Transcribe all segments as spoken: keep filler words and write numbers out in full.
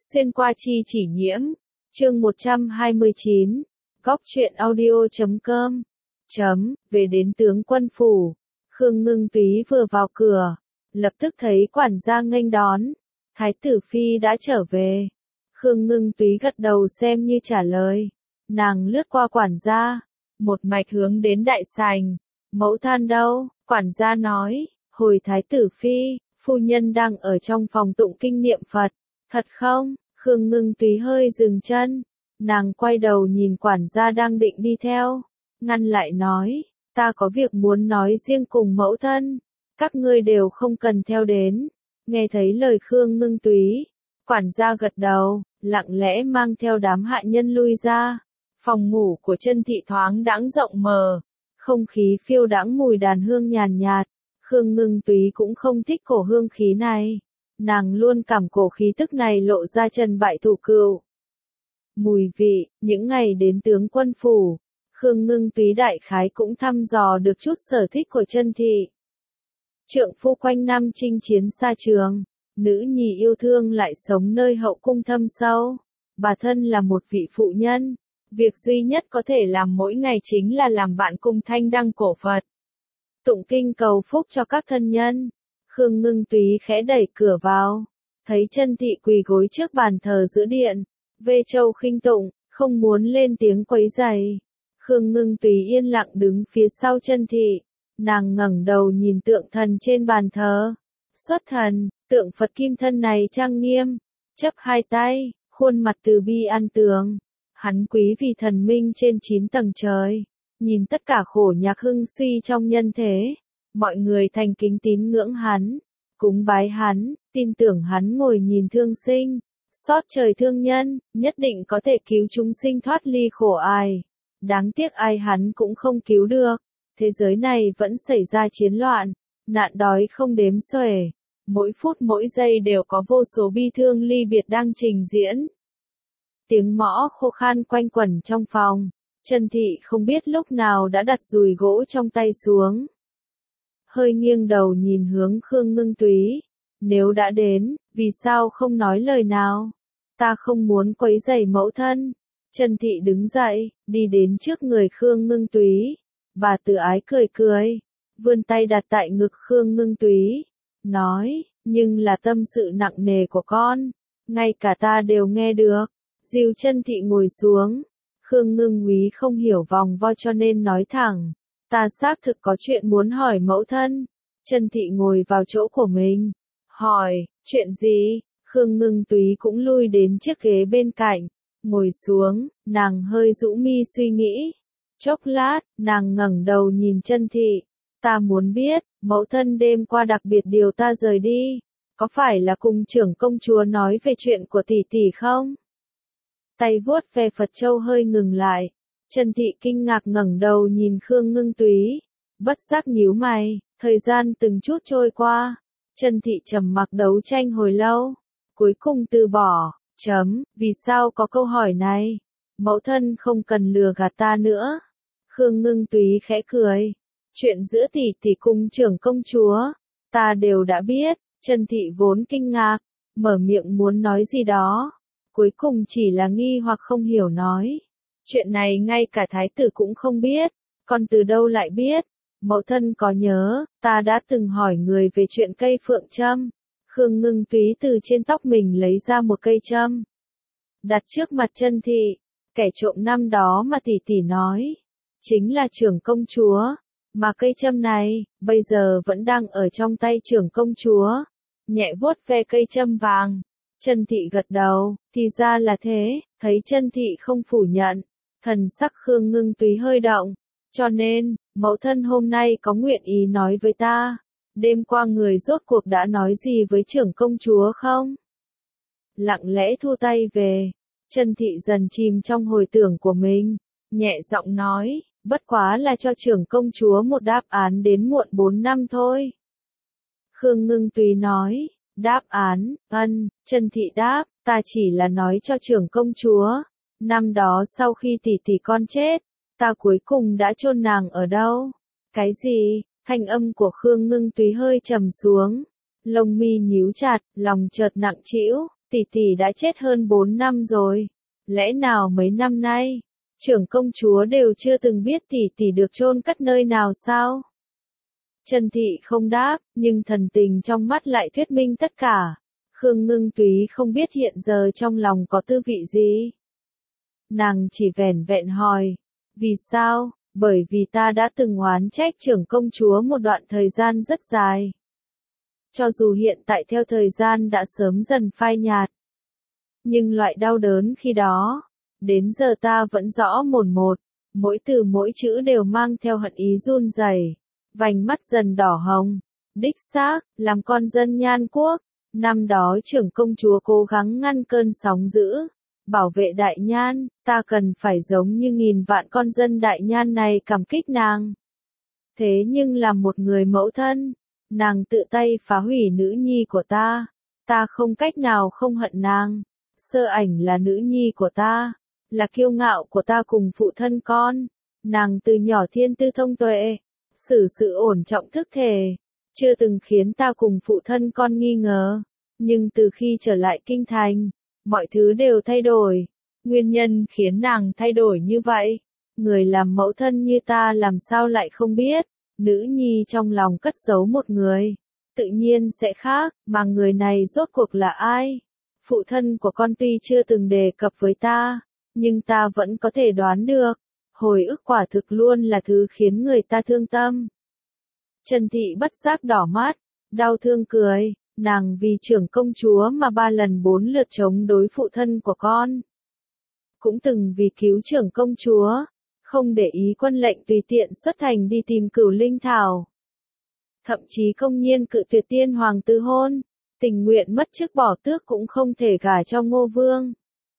Xuyên qua chi chỉ nhiễm. Chương một trăm hai mươi chín. Góc truyện audio chấm com. Chấm, về đến tướng quân phủ. Khương Ngưng Túy vừa vào cửa, lập tức thấy quản gia nghênh đón. Thái tử phi đã trở về. Khương Ngưng Túy gật đầu xem như trả lời. Nàng lướt qua quản gia, một mạch hướng đến đại sảnh. Mẫu thân đâu? Quản gia nói, hồi thái tử phi, phu nhân đang ở trong phòng tụng kinh niệm Phật. Thật không? Khương Ngưng Túy hơi dừng chân. Nàng quay đầu nhìn quản gia đang định đi theo, ngăn lại nói, ta có việc muốn nói riêng cùng mẫu thân, các ngươi đều không cần theo đến. Nghe thấy lời Khương Ngưng Túy, quản gia gật đầu, lặng lẽ mang theo đám hạ nhân lui ra. Phòng ngủ của Chân Thị thoáng đãng rộng mờ, không khí phiêu đãng mùi đàn hương nhàn nhạt. Khương Ngưng Túy cũng không thích cổ hương khí này, nàng luôn cảm cổ khí tức này lộ ra trần bại thủ cựu. Mùi vị, những ngày đến tướng quân phủ, Khương Ngưng Túy đại khái cũng thăm dò được chút sở thích của Chân Thị. Trượng phu quanh năm chinh chiến xa trường, nữ nhi yêu thương lại sống nơi hậu cung thâm sâu. Bà thân là một vị phụ nhân, việc duy nhất có thể làm mỗi ngày chính là làm bạn cùng thanh đăng cổ Phật, tụng kinh cầu phúc cho các thân nhân. Khương Ngưng Túy khẽ đẩy cửa vào, thấy Chân Thị quỳ gối trước bàn thờ giữa điện, vê châu khinh tụng, không muốn lên tiếng quấy rầy. Khương Ngưng Túy yên lặng đứng phía sau Chân Thị, nàng ngẩng đầu nhìn tượng thần trên bàn thờ. Xuất thần, tượng Phật kim thân này trang nghiêm, chấp hai tay, khuôn mặt từ bi an tường. Hắn quý vì thần minh trên chín tầng trời, nhìn tất cả khổ nhạc hưng suy trong nhân thế. Mọi người thành kính tín ngưỡng hắn, cúng bái hắn, tin tưởng hắn ngồi nhìn thương sinh, xót trời thương nhân, nhất định có thể cứu chúng sinh thoát ly khổ ải. Đáng tiếc ai hắn cũng không cứu được. Thế giới này vẫn xảy ra chiến loạn, nạn đói không đếm xuể. Mỗi phút mỗi giây đều có vô số bi thương ly biệt đang trình diễn. Tiếng mõ khô khan quanh quẩn trong phòng. Chân Thị không biết lúc nào đã đặt dùi gỗ trong tay xuống, hơi nghiêng đầu nhìn hướng Khương Ngưng Túy. Nếu đã đến, vì sao không nói lời nào? Ta không muốn quấy rầy mẫu thân. Chân Thị đứng dậy, đi đến trước người Khương Ngưng Túy. Bà tự ái cười cười, vươn tay đặt tại ngực Khương Ngưng Túy, nói, nhưng là tâm sự nặng nề của con, ngay cả ta đều nghe được. Dìu Chân Thị ngồi xuống. Khương Ngưng Úy không hiểu vòng vo cho nên nói thẳng, ta xác thực có chuyện muốn hỏi mẫu thân. Chân Thị ngồi vào chỗ của mình, hỏi, chuyện gì? Khương Ngưng Túy cũng lui đến chiếc ghế bên cạnh, ngồi xuống, nàng hơi rũ mi suy nghĩ. Chốc lát, nàng ngẩng đầu nhìn Chân Thị, ta muốn biết, mẫu thân đêm qua đặc biệt điều ta rời đi, có phải là cùng trưởng công chúa nói về chuyện của tỷ tỷ không? Tay vuốt ve Phật châu hơi ngừng lại. Chân Thị kinh ngạc ngẩng đầu nhìn Khương Ngưng Túy, bất giác nhíu mày. Thời gian từng chút trôi qua, Chân Thị trầm mặc đấu tranh hồi lâu, cuối cùng từ bỏ. Chấm, vì sao có câu hỏi này? Mẫu thân không cần lừa gạt ta nữa. Khương Ngưng Túy khẽ cười. Chuyện giữa tỷ tỷ cùng trưởng công chúa, ta đều đã biết. Chân Thị vốn kinh ngạc, mở miệng muốn nói gì đó, cuối cùng chỉ là nghi hoặc không hiểu nói. Chuyện này ngay cả thái tử cũng không biết, con từ đâu lại biết? Mẫu thân có nhớ, ta đã từng hỏi người về chuyện cây phượng châm. Khương Ngưng Túy từ trên tóc mình lấy ra một cây châm, đặt trước mặt Chân Thị. Kẻ trộm năm đó mà tỷ tỷ nói, chính là trưởng công chúa, mà cây châm này, bây giờ vẫn đang ở trong tay trưởng công chúa. Nhẹ vuốt ve cây châm vàng, Chân Thị gật đầu, thì ra là thế. Thấy Chân Thị không phủ nhận, thần sắc Khương Ngưng Túy hơi động. Cho nên, mẫu thân hôm nay có nguyện ý nói với ta, đêm qua người rốt cuộc đã nói gì với trưởng công chúa không? Lặng lẽ thu tay về, Chân Thị dần chìm trong hồi tưởng của mình, nhẹ giọng nói, bất quá là cho trưởng công chúa một đáp án đến muộn bốn năm thôi. Khương Ngưng Túy nói, đáp án, ân. Chân Thị đáp, ta chỉ là nói cho trưởng công chúa, năm đó sau khi tỷ tỷ con chết, ta cuối cùng đã chôn nàng ở đâu? Cái gì? Thanh âm của Khương Ngưng Túy hơi trầm xuống, lông mi nhíu chặt, lòng chợt nặng trĩu. tỷ tỷ đã chết hơn bốn năm rồi. Lẽ nào mấy năm nay, trưởng công chúa đều chưa từng biết tỷ tỷ được chôn cất nơi nào sao? Trần Thị không đáp, nhưng thần tình trong mắt lại thuyết minh tất cả. Khương Ngưng Túy không biết hiện giờ trong lòng có tư vị gì. Nàng chỉ vẻn vẹn hỏi, vì sao? Bởi vì ta đã từng oán trách trưởng công chúa một đoạn thời gian rất dài. Cho dù hiện tại theo thời gian đã sớm dần phai nhạt. Nhưng loại đau đớn khi đó, đến giờ ta vẫn rõ mồn một, mỗi từ mỗi chữ đều mang theo hận ý run rẩy, vành mắt dần đỏ hồng. Đích xác, làm con dân Nhan quốc, năm đó trưởng công chúa cố gắng ngăn cơn sóng dữ, bảo vệ Đại Nhan, ta cần phải giống như nghìn vạn con dân Đại Nhan này cảm kích nàng. Thế nhưng làm một người mẫu thân, nàng tự tay phá hủy nữ nhi của ta, ta không cách nào không hận nàng. Sơ Ảnh là nữ nhi của ta, là kiêu ngạo của ta cùng phụ thân con. Nàng từ nhỏ thiên tư thông tuệ, xử sự ổn trọng thức thể, chưa từng khiến ta cùng phụ thân con nghi ngờ. Nhưng từ khi trở lại kinh thành, mọi thứ đều thay đổi. Nguyên nhân khiến nàng thay đổi như vậy, người làm mẫu thân như ta làm sao lại không biết. Nữ nhi trong lòng cất giấu một người, tự nhiên sẽ khác, mà người này rốt cuộc là ai? Phụ thân của con tuy chưa từng đề cập với ta, nhưng ta vẫn có thể đoán được. Hồi ức quả thực luôn là thứ khiến người ta thương tâm. Trần Thị bất giác đỏ mắt, đau thương cười, nàng vì trưởng công chúa mà ba lần bốn lượt chống đối phụ thân của con. Cũng từng vì cứu trưởng công chúa, không để ý quân lệnh tùy tiện xuất thành đi tìm Cửu Linh Thảo. Thậm chí công nhiên cự tuyệt tiên hoàng tứ hôn, tình nguyện mất chức bỏ tước cũng không thể gả cho Ngô Vương.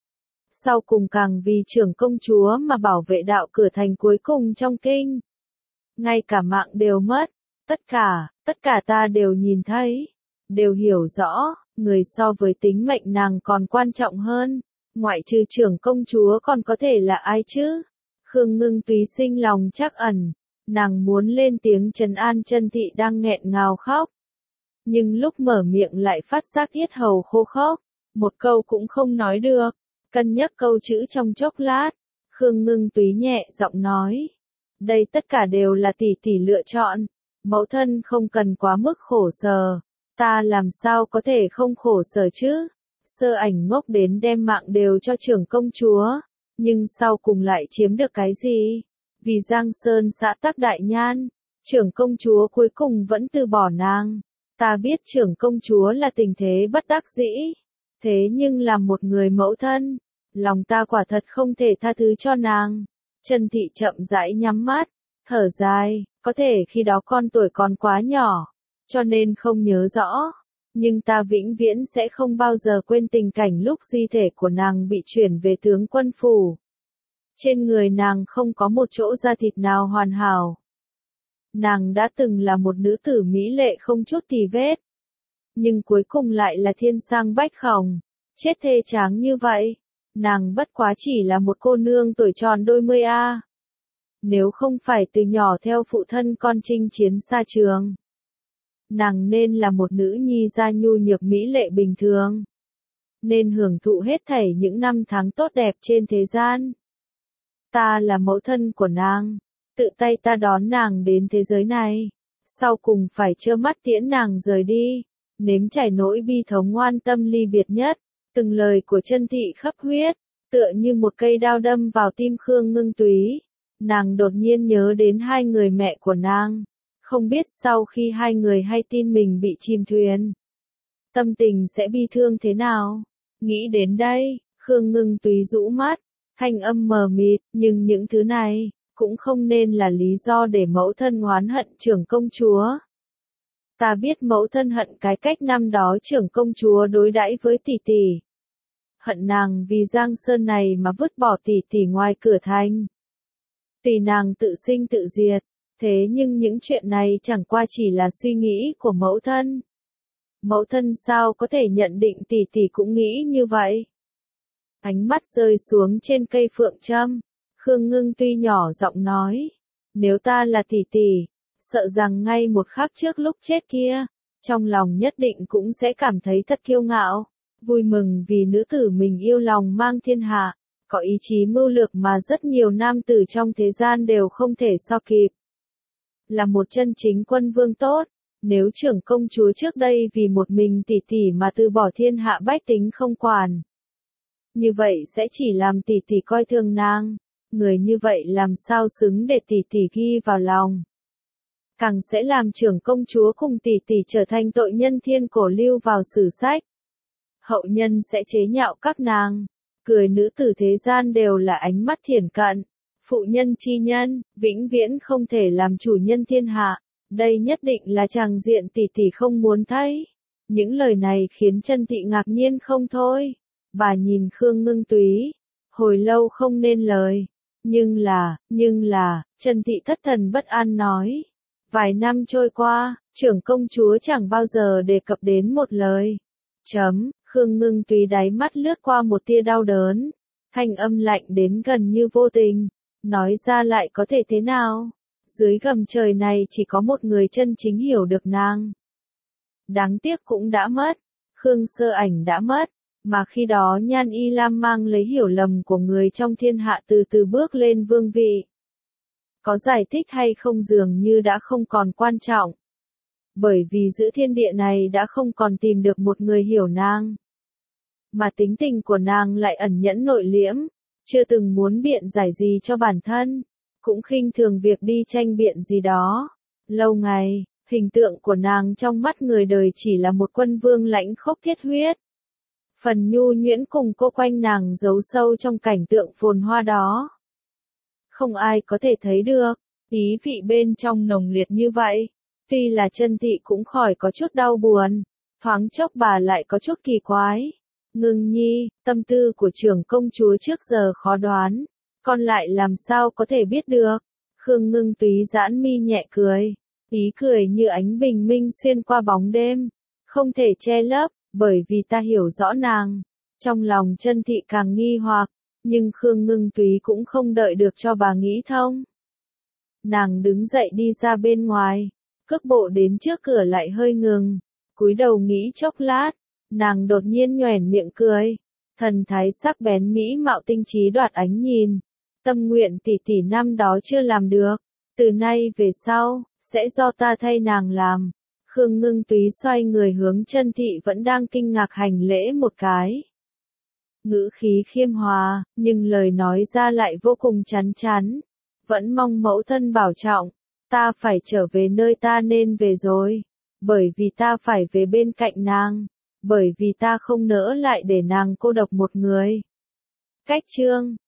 Sau cùng càng vì trưởng công chúa mà bảo vệ đạo cửa thành cuối cùng trong kinh. Ngay cả mạng đều mất, tất cả, tất cả ta đều nhìn thấy, đều hiểu rõ, người so với tính mệnh nàng còn quan trọng hơn, ngoại trừ trưởng công chúa còn có thể là ai chứ? Khương Ngưng Túy sinh lòng trắc ẩn, nàng muốn lên tiếng trấn an Trần Thị đang nghẹn ngào khóc. Nhưng lúc mở miệng lại phát giác yết hầu khô khốc, một câu cũng không nói được, cân nhắc câu chữ trong chốc lát, Khương Ngưng Túy nhẹ giọng nói. Đây tất cả đều là tỷ tỷ lựa chọn, mẫu thân không cần quá mức khổ sở, ta làm sao có thể không khổ sở chứ? Sơ Ảnh ngốc đến đem mạng đều cho trưởng công chúa, nhưng sau cùng lại chiếm được cái gì? Vì Giang Sơn xã tắc Đại Nhan, trưởng công chúa cuối cùng vẫn từ bỏ nàng. Ta biết trưởng công chúa là tình thế bất đắc dĩ, thế nhưng làm một người mẫu thân, lòng ta quả thật không thể tha thứ cho nàng. Trần Thị chậm rãi nhắm mắt, thở dài, có thể khi đó con tuổi còn quá nhỏ, cho nên không nhớ rõ. Nhưng ta vĩnh viễn sẽ không bao giờ quên tình cảnh lúc di thể của nàng bị chuyển về tướng quân phủ. Trên người nàng không có một chỗ da thịt nào hoàn hảo. Nàng đã từng là một nữ tử mỹ lệ không chút tì vết. Nhưng cuối cùng lại là thiên sang bách khổng, chết thê tráng như vậy. Nàng bất quá chỉ là một cô nương tuổi tròn đôi mươi a. Nếu không phải từ nhỏ theo phụ thân con chinh chiến xa trường, nàng nên là một nữ nhi da nhu nhược mỹ lệ bình thường, nên hưởng thụ hết thảy những năm tháng tốt đẹp trên thế gian. Ta là mẫu thân của nàng, tự tay ta đón nàng đến thế giới này, sau cùng phải trơ mắt tiễn nàng rời đi, nếm trải nỗi bi thống ngoan tâm ly biệt nhất. Từng lời của Trân Thị khắp huyết, tựa như một cây đao đâm vào tim Khương Ngưng Túy. Nàng đột nhiên nhớ đến hai người mẹ của nàng, không biết sau khi hai người hay tin mình bị chìm thuyền, tâm tình sẽ bi thương thế nào. Nghĩ đến đây, Khương Ngưng Túy rũ mắt, thanh âm mờ mịt, nhưng những thứ này cũng không nên là lý do để mẫu thân oán hận trưởng công chúa. Ta biết mẫu thân hận cái cách năm đó trưởng công chúa đối đãi với tỷ tỷ. Hận nàng vì Giang Sơn này mà vứt bỏ tỷ tỷ ngoài cửa thành. Tùy nàng tự sinh tự diệt, thế nhưng những chuyện này chẳng qua chỉ là suy nghĩ của mẫu thân. Mẫu thân sao có thể nhận định tỷ tỷ cũng nghĩ như vậy? Ánh mắt rơi xuống trên cây phượng trâm, Khương Ngưng tuy nhỏ giọng nói, nếu ta là tỷ tỷ, sợ rằng ngay một khắc trước lúc chết kia, trong lòng nhất định cũng sẽ cảm thấy thật kiêu ngạo. vui mừng vì nữ tử mình yêu lòng mang thiên hạ, có ý chí mưu lược mà rất nhiều nam tử trong thế gian đều không thể so kịp. Là một chân chính quân vương tốt, nếu trưởng công chúa trước đây vì một mình tỷ tỷ mà từ bỏ thiên hạ bách tính không quản. Như vậy sẽ chỉ làm tỷ tỷ coi thường nàng, người như vậy làm sao xứng để tỷ tỷ ghi vào lòng. Càng sẽ làm trưởng công chúa cùng tỷ tỷ trở thành tội nhân thiên cổ lưu vào sử sách. Hậu nhân sẽ chế nhạo các nàng, cười nữ tử thế gian đều là ánh mắt thiển cận, phụ nhân chi nhân, vĩnh viễn không thể làm chủ nhân thiên hạ, đây nhất định là tràng diện tỷ tỷ không muốn thấy. Những lời này khiến Chân Thị ngạc nhiên không thôi, bà nhìn Khương Ngưng Túy, hồi lâu không nên lời, nhưng là, nhưng là, Chân Thị thất thần bất an nói. Vài năm trôi qua, trưởng công chúa chẳng bao giờ đề cập đến một lời. Chấm, Khương Ngưng Túy đáy mắt lướt qua một tia đau đớn, thanh âm lạnh đến gần như vô tình, nói ra lại có thể thế nào? Dưới gầm trời này chỉ có một người chân chính hiểu được nàng. Đáng tiếc cũng đã mất, Khương Sơ Ảnh đã mất, mà khi đó Nhan Y Lam mang lấy hiểu lầm của người trong thiên hạ từ từ bước lên vương vị. Có giải thích hay không dường như đã không còn quan trọng. Bởi vì giữa thiên địa này đã không còn tìm được một người hiểu nàng. Mà tính tình của nàng lại ẩn nhẫn nội liễm, chưa từng muốn biện giải gì cho bản thân, cũng khinh thường việc đi tranh biện gì đó. Lâu ngày, hình tượng của nàng trong mắt người đời chỉ là một quân vương lãnh khốc thiết huyết. Phần nhu nhuyễn cùng cô quanh nàng giấu sâu trong cảnh tượng phồn hoa đó. Không ai có thể thấy được, ý vị bên trong nồng liệt như vậy. Tuy là Chân Thị cũng khỏi có chút đau buồn, thoáng chốc bà lại có chút kỳ quái. Ngưng nhi, tâm tư của trưởng công chúa trước giờ khó đoán, con lại làm sao có thể biết được. Khương Ngưng Túy giãn mi nhẹ cười, ý cười như ánh bình minh xuyên qua bóng đêm, không thể che lấp, bởi vì ta hiểu rõ nàng. Trong lòng Chân Thị càng nghi hoặc, nhưng Khương Ngưng Túy cũng không đợi được cho bà nghĩ thông. Nàng đứng dậy đi ra bên ngoài, cước bộ đến trước cửa lại hơi ngừng, cúi đầu nghĩ chốc lát, nàng đột nhiên nhoẻn miệng cười, thần thái sắc bén mỹ mạo tinh trí đoạt ánh nhìn, tâm nguyện tỷ tỷ năm đó chưa làm được, từ nay về sau, sẽ do ta thay nàng làm. Khương Ngưng Túy xoay người hướng Chân Thị vẫn đang kinh ngạc hành lễ một cái. Ngữ khí khiêm hòa, nhưng lời nói ra lại vô cùng chắn chắn, vẫn mong mẫu thân bảo trọng. Ta phải trở về nơi ta nên về rồi, bởi vì ta phải về bên cạnh nàng, bởi vì ta không nỡ lại để nàng cô độc một người. Cách chương